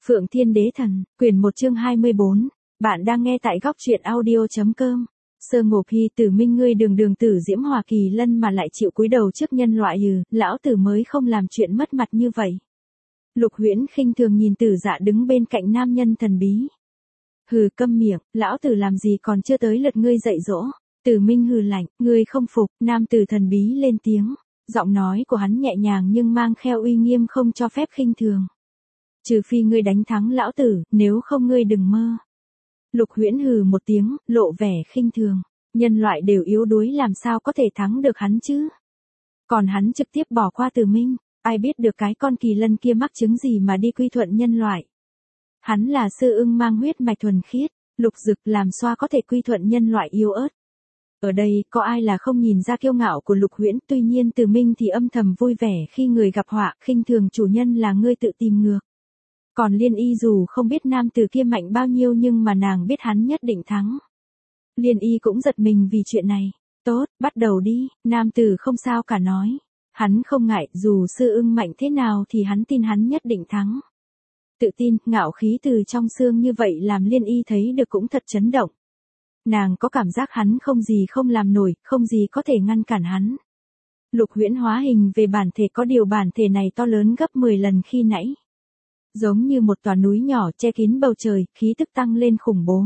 Phượng Thiên Đế Thần, quyển 1 chương 24. Bạn đang nghe tại góc truyện audio.com. Sơ Ngộ Phi Tử Minh, ngươi đường đường Tử Diễm Hòa Kỳ Lân mà lại chịu cúi đầu trước nhân loại lão tử mới không làm chuyện mất mặt như vậy. Lục Huyễn khinh thường nhìn Tử Dạ đứng bên cạnh nam nhân thần bí. Hừ, câm miệng, lão tử làm gì còn chưa tới lượt ngươi dạy dỗ. Tử Minh hừ lạnh, ngươi không phục. Nam tử thần bí lên tiếng. Giọng nói của hắn nhẹ nhàng nhưng mang theo uy nghiêm không cho phép khinh thường. Trừ phi ngươi đánh thắng lão tử, nếu không ngươi đừng mơ. Lục Huyễn hừ một tiếng, lộ vẻ khinh thường. Nhân loại đều yếu đuối, làm sao có thể thắng được hắn chứ? Còn hắn trực tiếp bỏ qua Tử Minh, ai biết được cái con kỳ lân kia mắc chứng gì mà đi quy thuận nhân loại. Hắn là sư ưng mang huyết mạch thuần khiết, Lục Dực làm sao có thể quy thuận nhân loại yếu ớt. Ở đây, có ai là không nhìn ra kiêu ngạo của Lục Huyễn, tuy nhiên Tử Minh thì âm thầm vui vẻ khi người gặp họa, khinh thường chủ nhân là ngươi tự tìm ngược. Còn Liên Y dù không biết nam tử kia mạnh bao nhiêu nhưng mà nàng biết hắn nhất định thắng. Liên Y cũng giật mình vì chuyện này. Tốt, bắt đầu đi, nam tử không sao cả nói. Hắn không ngại, dù sư ưng mạnh thế nào thì hắn tin hắn nhất định thắng. Tự tin, ngạo khí từ trong xương như vậy làm Liên Y thấy được cũng thật chấn động. Nàng có cảm giác hắn không gì không làm nổi, không gì có thể ngăn cản hắn. Lục Huyễn hóa hình về bản thể, có điều bản thể này to lớn gấp 10 lần khi nãy. Giống như một tòa núi nhỏ che kín bầu trời, khí tức tăng lên khủng bố.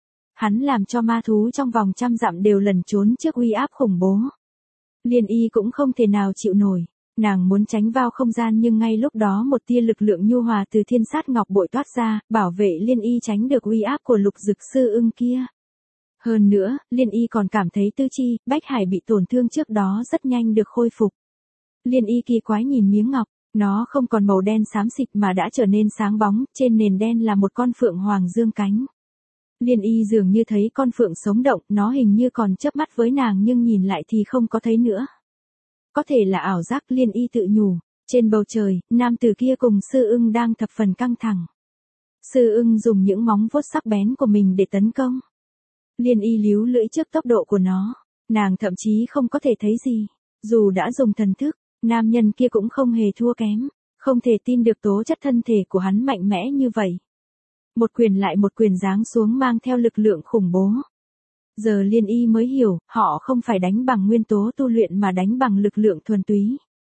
Hắn làm cho ma thú trong vòng 100 dặm đều lẩn trốn trước uy áp khủng bố. Liên Y cũng không thể nào chịu nổi. Nàng muốn tránh vào không gian nhưng ngay lúc đó một tia lực lượng nhu hòa từ thiên sát ngọc bội toát ra, bảo vệ Liên Y tránh được uy áp của Lục Dực sư ưng kia. Hơn nữa, Liên Y còn cảm thấy tư chi, bách hải bị tổn thương trước đó rất nhanh được khôi phục. Liên Y kỳ quái nhìn miếng ngọc. Nó không còn màu đen xám xịt mà đã trở nên sáng bóng, trên nền đen là một con phượng hoàng dương cánh. Liên Y dường như thấy con phượng sống động, nó hình như còn chớp mắt với nàng nhưng nhìn lại thì không có thấy nữa. Có thể là ảo giác, Liên Y tự nhủ. Trên bầu trời, nam tử kia cùng sư ưng đang thập phần căng thẳng. Sư ưng dùng những móng vuốt sắc bén của mình để tấn công. Liên Y líu lưỡi trước tốc độ của nó. Nàng thậm chí không có thể thấy gì. Dù đã dùng thần thức, nam nhân kia cũng không hề thua kém, không thể tin được tố chất thân thể của hắn mạnh mẽ như vậy. Một quyền lại một quyền giáng xuống mang theo lực lượng khủng bố. Giờ Liên Y mới hiểu, họ không phải đánh bằng nguyên tố tu luyện mà đánh bằng lực lượng thuần túy.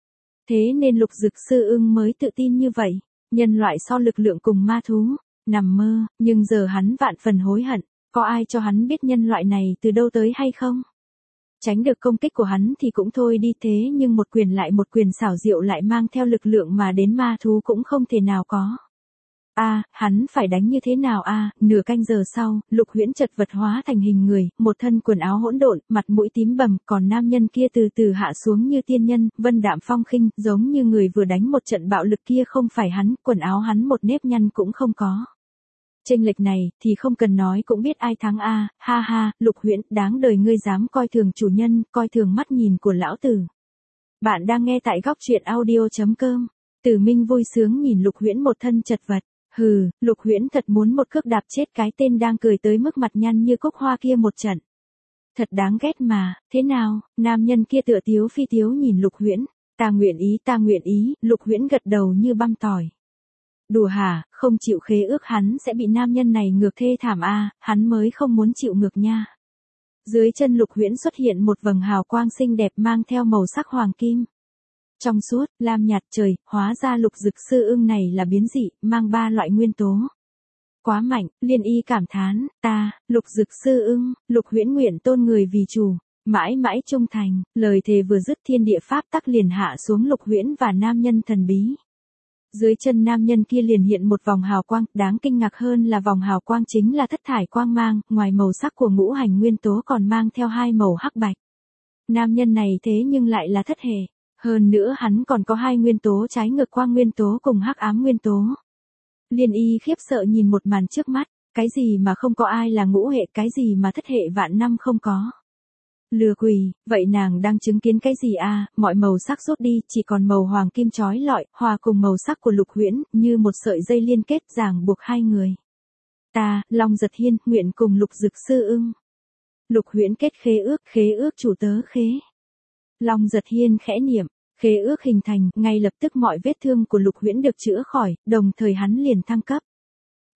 Thế nên Lục Dực sư ưng mới tự tin như vậy, nhân loại so lực lượng cùng ma thú, nằm mơ, nhưng giờ hắn vạn phần hối hận, có ai cho hắn biết nhân loại này từ đâu tới hay không? Tránh được công kích của hắn thì cũng thôi đi, thế nhưng một quyền lại một quyền xảo diệu lại mang theo lực lượng mà đến ma thú cũng không thể nào có. Hắn phải đánh như thế nào Nửa canh giờ sau, Lục Huyễn chật vật hóa thành hình người, một thân quần áo hỗn độn, mặt mũi tím bầm, còn nam nhân kia từ từ hạ xuống như tiên nhân, vân đạm phong khinh, giống như người vừa đánh một trận bạo lực kia không phải hắn, quần áo hắn một nếp nhăn cũng không có. Chênh lệch này thì không cần nói cũng biết ai thắng ha ha, Lục Huyễn, đáng đời ngươi dám coi thường chủ nhân, coi thường mắt nhìn của lão tử. Bạn đang nghe tại góc truyện audio.com. Tử Minh vui sướng nhìn Lục Huyễn một thân chật vật. Hừ, Lục Huyễn thật muốn một cước đạp chết cái tên đang cười tới mức mặt nhăn như cúc hoa kia một trận. Thật đáng ghét mà, thế nào? Nam nhân kia tựa tiếu phi tiếu nhìn Lục Huyễn. Ta nguyện ý, Lục Huyễn gật đầu như băm tỏi. Đùa hả, không chịu khế ước hắn sẽ bị nam nhân này ngược thê thảm hắn mới không muốn chịu ngược nha. Dưới chân Lục Huyễn xuất hiện một vầng hào quang xinh đẹp mang theo màu sắc hoàng kim. Trong suốt, lam nhạt trời, hóa ra Lục Dực sư ưng này là biến dị, mang 3 loại nguyên tố. Quá mạnh, Liên Y cảm thán, Lục Dực sư ưng, Lục Huyễn nguyện tôn người vì chủ, mãi mãi trung thành, lời thề vừa dứt thiên địa pháp tắc liền hạ xuống Lục Huyễn và nam nhân thần bí. Dưới chân nam nhân kia liền hiện một vòng hào quang, đáng kinh ngạc hơn là vòng hào quang chính là thất thải quang mang, ngoài màu sắc của ngũ hành nguyên tố còn mang theo 2 màu hắc bạch. Nam nhân này thế nhưng lại là thất hệ, hơn nữa hắn còn có 2 nguyên tố trái ngược, quang nguyên tố cùng hắc ám nguyên tố. Liên Y khiếp sợ nhìn một màn trước mắt, cái gì mà không có ai là ngũ hệ, cái gì mà thất hệ vạn năm không có. Lừa quỷ, vậy nàng đang chứng kiến cái gì mọi màu sắc rút đi, chỉ còn màu hoàng kim chói lọi, hòa cùng màu sắc của Lục Huyễn, như một sợi dây liên kết ràng buộc hai người. Ta, Long Giật Hiên, nguyện cùng Lục Dực sư ưng. Lục Huyễn kết khế ước chủ tớ khế. Long Giật Hiên khẽ niệm, khế ước hình thành, ngay lập tức mọi vết thương của Lục Huyễn được chữa khỏi, đồng thời hắn liền thăng cấp.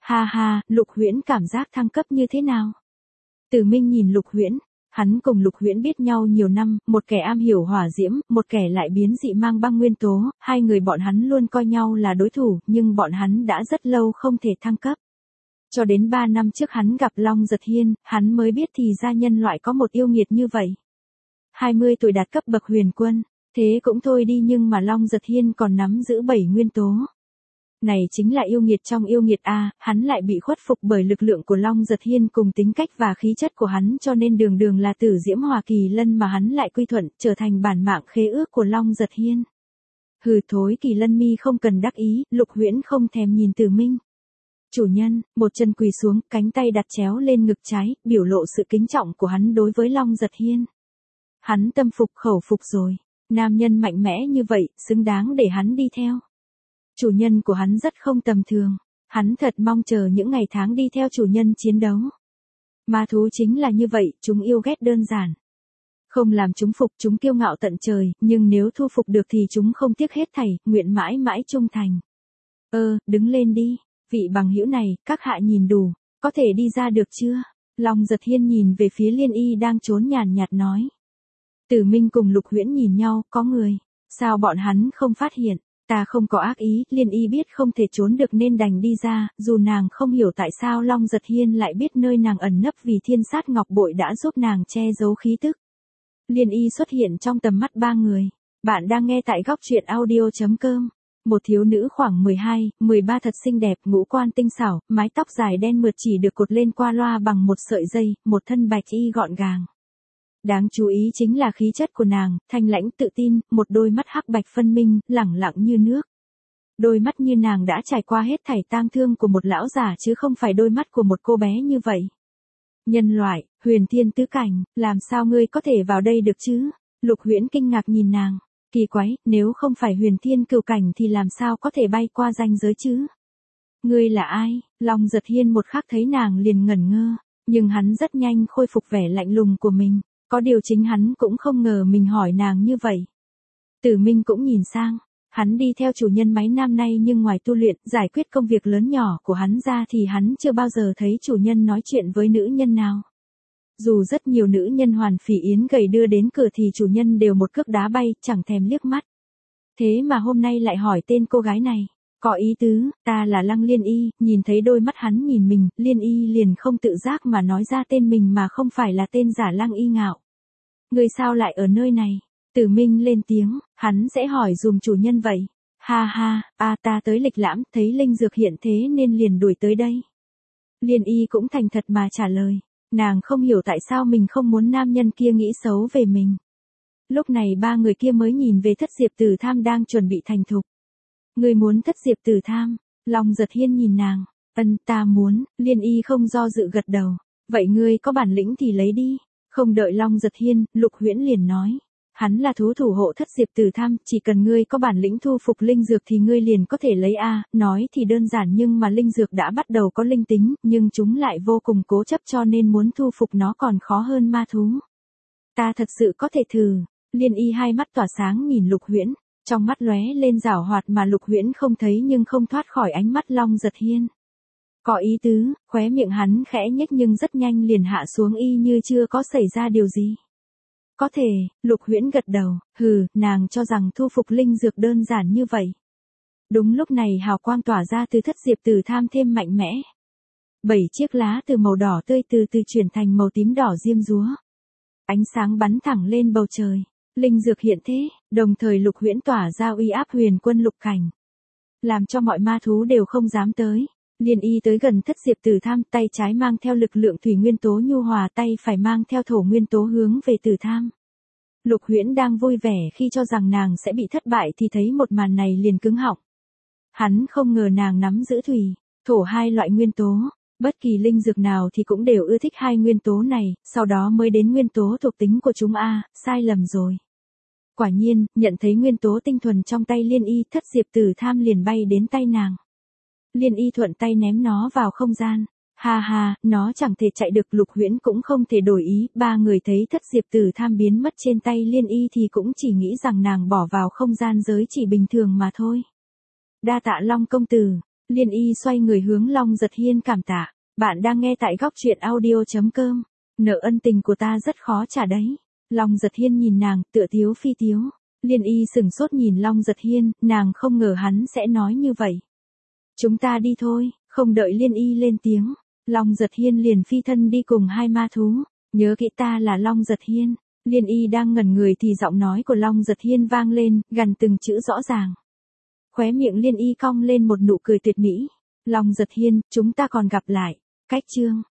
Ha ha, Lục Huyễn cảm giác thăng cấp như thế nào? Tử Minh nhìn Lục Huyễn, hắn cùng Lục Huyễn biết nhau nhiều năm, một kẻ am hiểu hỏa diễm, một kẻ lại biến dị mang băng nguyên tố, hai người bọn hắn luôn coi nhau là đối thủ, nhưng bọn hắn đã rất lâu không thể thăng cấp. Cho đến 3 năm trước hắn gặp Long Giật Hiên, hắn mới biết thì ra nhân loại có một yêu nghiệt như vậy. 20 tuổi đạt cấp bậc huyền quân, thế cũng thôi đi nhưng mà Long Giật Hiên còn nắm giữ 7 nguyên tố. Này chính là yêu nghiệt trong yêu nghiệt a, hắn lại bị khuất phục bởi lực lượng của Long Giật Hiên cùng tính cách và khí chất của hắn cho nên đường đường là tử diễm Hoa Kỳ Lân mà hắn lại quy thuận, trở thành bản mạng khế ước của Long Giật Hiên. Hừ thối Kỳ Lân mi không cần đắc ý, Lục Huyễn không thèm nhìn Tử Minh. Chủ nhân, một chân quỳ xuống, cánh tay đặt chéo lên ngực trái, biểu lộ sự kính trọng của hắn đối với Long Giật Hiên. Hắn tâm phục khẩu phục rồi, nam nhân mạnh mẽ như vậy, xứng đáng để hắn đi theo. Chủ nhân của hắn rất không tầm thường, hắn thật mong chờ những ngày tháng đi theo chủ nhân chiến đấu. Ma thú chính là như vậy, chúng yêu ghét đơn giản. Không làm chúng phục, chúng kiêu ngạo tận trời, nhưng nếu thu phục được thì chúng không tiếc hết thảy, nguyện mãi mãi trung thành. Đứng lên đi, vị bằng hữu này, các hạ nhìn đủ, có thể đi ra được chưa? Long Giật Hiên nhìn về phía Liên Y đang trốn nhàn nhạt nói. Tử Minh cùng Lục Huyễn nhìn nhau, có người, sao bọn hắn không phát hiện? Ta không có ác ý, Liên Y biết không thể trốn được nên đành đi ra, dù nàng không hiểu tại sao Long Giật Hiên lại biết nơi nàng ẩn nấp vì thiên sát ngọc bội đã giúp nàng che giấu khí tức. Liên Y xuất hiện trong tầm mắt ba người. Bạn đang nghe tại góc truyện audio.com. Một thiếu nữ khoảng 12, 13 thật xinh đẹp, ngũ quan tinh xảo, mái tóc dài đen mượt chỉ được cột lên qua loa bằng một sợi dây, một thân bạch y gọn gàng. Đáng chú ý chính là khí chất của nàng, thanh lãnh tự tin, một đôi mắt hắc bạch phân minh, lẳng lặng như nước. Đôi mắt như nàng đã trải qua hết thảy tang thương của một lão già chứ không phải đôi mắt của một cô bé như vậy. Nhân loại, huyền thiên tứ cảnh, làm sao ngươi có thể vào đây được chứ? Lục Huyễn kinh ngạc nhìn nàng, kỳ quái, nếu không phải huyền thiên cửu cảnh thì làm sao có thể bay qua ranh giới chứ? Ngươi là ai? Long Giật Hiên một khắc thấy nàng liền ngẩn ngơ, nhưng hắn rất nhanh khôi phục vẻ lạnh lùng của mình. Có điều chính hắn cũng không ngờ mình hỏi nàng như vậy. Tử Minh cũng nhìn sang, hắn đi theo chủ nhân mấy năm nay nhưng ngoài tu luyện, giải quyết công việc lớn nhỏ của hắn ra thì hắn chưa bao giờ thấy chủ nhân nói chuyện với nữ nhân nào. Dù rất nhiều nữ nhân hoàn phỉ yến gầy đưa đến cửa thì chủ nhân đều một cước đá bay, chẳng thèm liếc mắt. Thế mà hôm nay lại hỏi tên cô gái này. Có ý tứ, ta là Lăng Liên Y, nhìn thấy đôi mắt hắn nhìn mình, Liên Y liền không tự giác mà nói ra tên mình mà không phải là tên giả Lăng Y Ngạo. Người sao lại ở nơi này? Tử Minh lên tiếng, hắn sẽ hỏi dùm chủ nhân vậy. Ha ha, ta tới lịch lãm, thấy linh dược hiện thế nên liền đuổi tới đây. Liên Y cũng thành thật mà trả lời, nàng không hiểu tại sao mình không muốn nam nhân kia nghĩ xấu về mình. Lúc này ba người kia mới nhìn về Thất Diệp Tử Tham đang chuẩn bị thành thục. Ngươi muốn Thất Diệp Tử Tham? Long Giật Hiên nhìn nàng, ta muốn, Liên Y không do dự gật đầu. Vậy ngươi có bản lĩnh thì lấy đi. Không đợi Long Giật Hiên, Lục Huyễn liền nói. Hắn là thú thủ hộ Thất Diệp Tử Tham, chỉ cần ngươi có bản lĩnh thu phục linh dược thì ngươi liền có thể lấy nói thì đơn giản nhưng mà linh dược đã bắt đầu có linh tính, nhưng chúng lại vô cùng cố chấp cho nên muốn thu phục nó còn khó hơn ma thú. Ta thật sự có thể thử. Liên Y hai mắt tỏa sáng nhìn Lục Huyễn, trong mắt lóe lên giảo hoạt mà Lục Huyễn không thấy nhưng không thoát khỏi ánh mắt Long Giật Hiên. Có ý tứ, khóe miệng hắn khẽ nhếch nhưng rất nhanh liền hạ xuống y như chưa có xảy ra điều gì. Có thể, Lục Huyễn gật đầu, nàng cho rằng thu phục linh dược đơn giản như vậy. Đúng lúc này hào quang tỏa ra từ Thất Diệp Tử Tham thêm mạnh mẽ. 7 chiếc lá từ màu đỏ tươi từ từ chuyển thành màu tím đỏ diêm dúa. Ánh sáng bắn thẳng lên bầu trời, linh dược hiện thế, đồng thời Lục Huyễn tỏa ra uy áp huyền quân lục cảnh. Làm cho mọi ma thú đều không dám tới. Liên Y tới gần Thất Diệp Tử Tham, tay trái mang theo lực lượng thủy nguyên tố nhu hòa, tay phải mang theo thổ nguyên tố hướng về Tử Tham. Lục Huyễn đang vui vẻ khi cho rằng nàng sẽ bị thất bại thì thấy một màn này liền cứng họng. Hắn không ngờ nàng nắm giữ thủy, thổ hai loại nguyên tố, bất kỳ linh dược nào thì cũng đều ưa thích hai nguyên tố này, sau đó mới đến nguyên tố thuộc tính của chúng sai lầm rồi. Quả nhiên, nhận thấy nguyên tố tinh thuần trong tay Liên Y, Thất Diệp Tử Tham liền bay đến tay nàng. Liên Y thuận tay ném nó vào không gian. Ha ha, nó chẳng thể chạy được, Lục Huyễn cũng không thể đổi ý, ba người thấy Thất Diệp Tử Tham biến mất trên tay Liên Y thì cũng chỉ nghĩ rằng nàng bỏ vào không gian giới chỉ bình thường mà thôi. Đa tạ Long công tử, Liên Y xoay người hướng Long Giật Hiên cảm tạ. Bạn đang nghe tại góc truyện audio.com. Nợ ân tình của ta rất khó trả đấy. Long Giật Hiên nhìn nàng, tựa tiếu phi tiếu. Liên Y sửng sốt nhìn Long Giật Hiên, nàng không ngờ hắn sẽ nói như vậy. Chúng ta đi thôi, không đợi Liên Y lên tiếng. Long Giật Hiên liền phi thân đi cùng hai ma thú. Nhớ kỹ ta là Long Giật Hiên. Liên Y đang ngẩn người thì giọng nói của Long Giật Hiên vang lên, gần từng chữ rõ ràng. Khóe miệng Liên Y cong lên một nụ cười tuyệt mỹ. Long Giật Hiên, chúng ta còn gặp lại. Cách chương.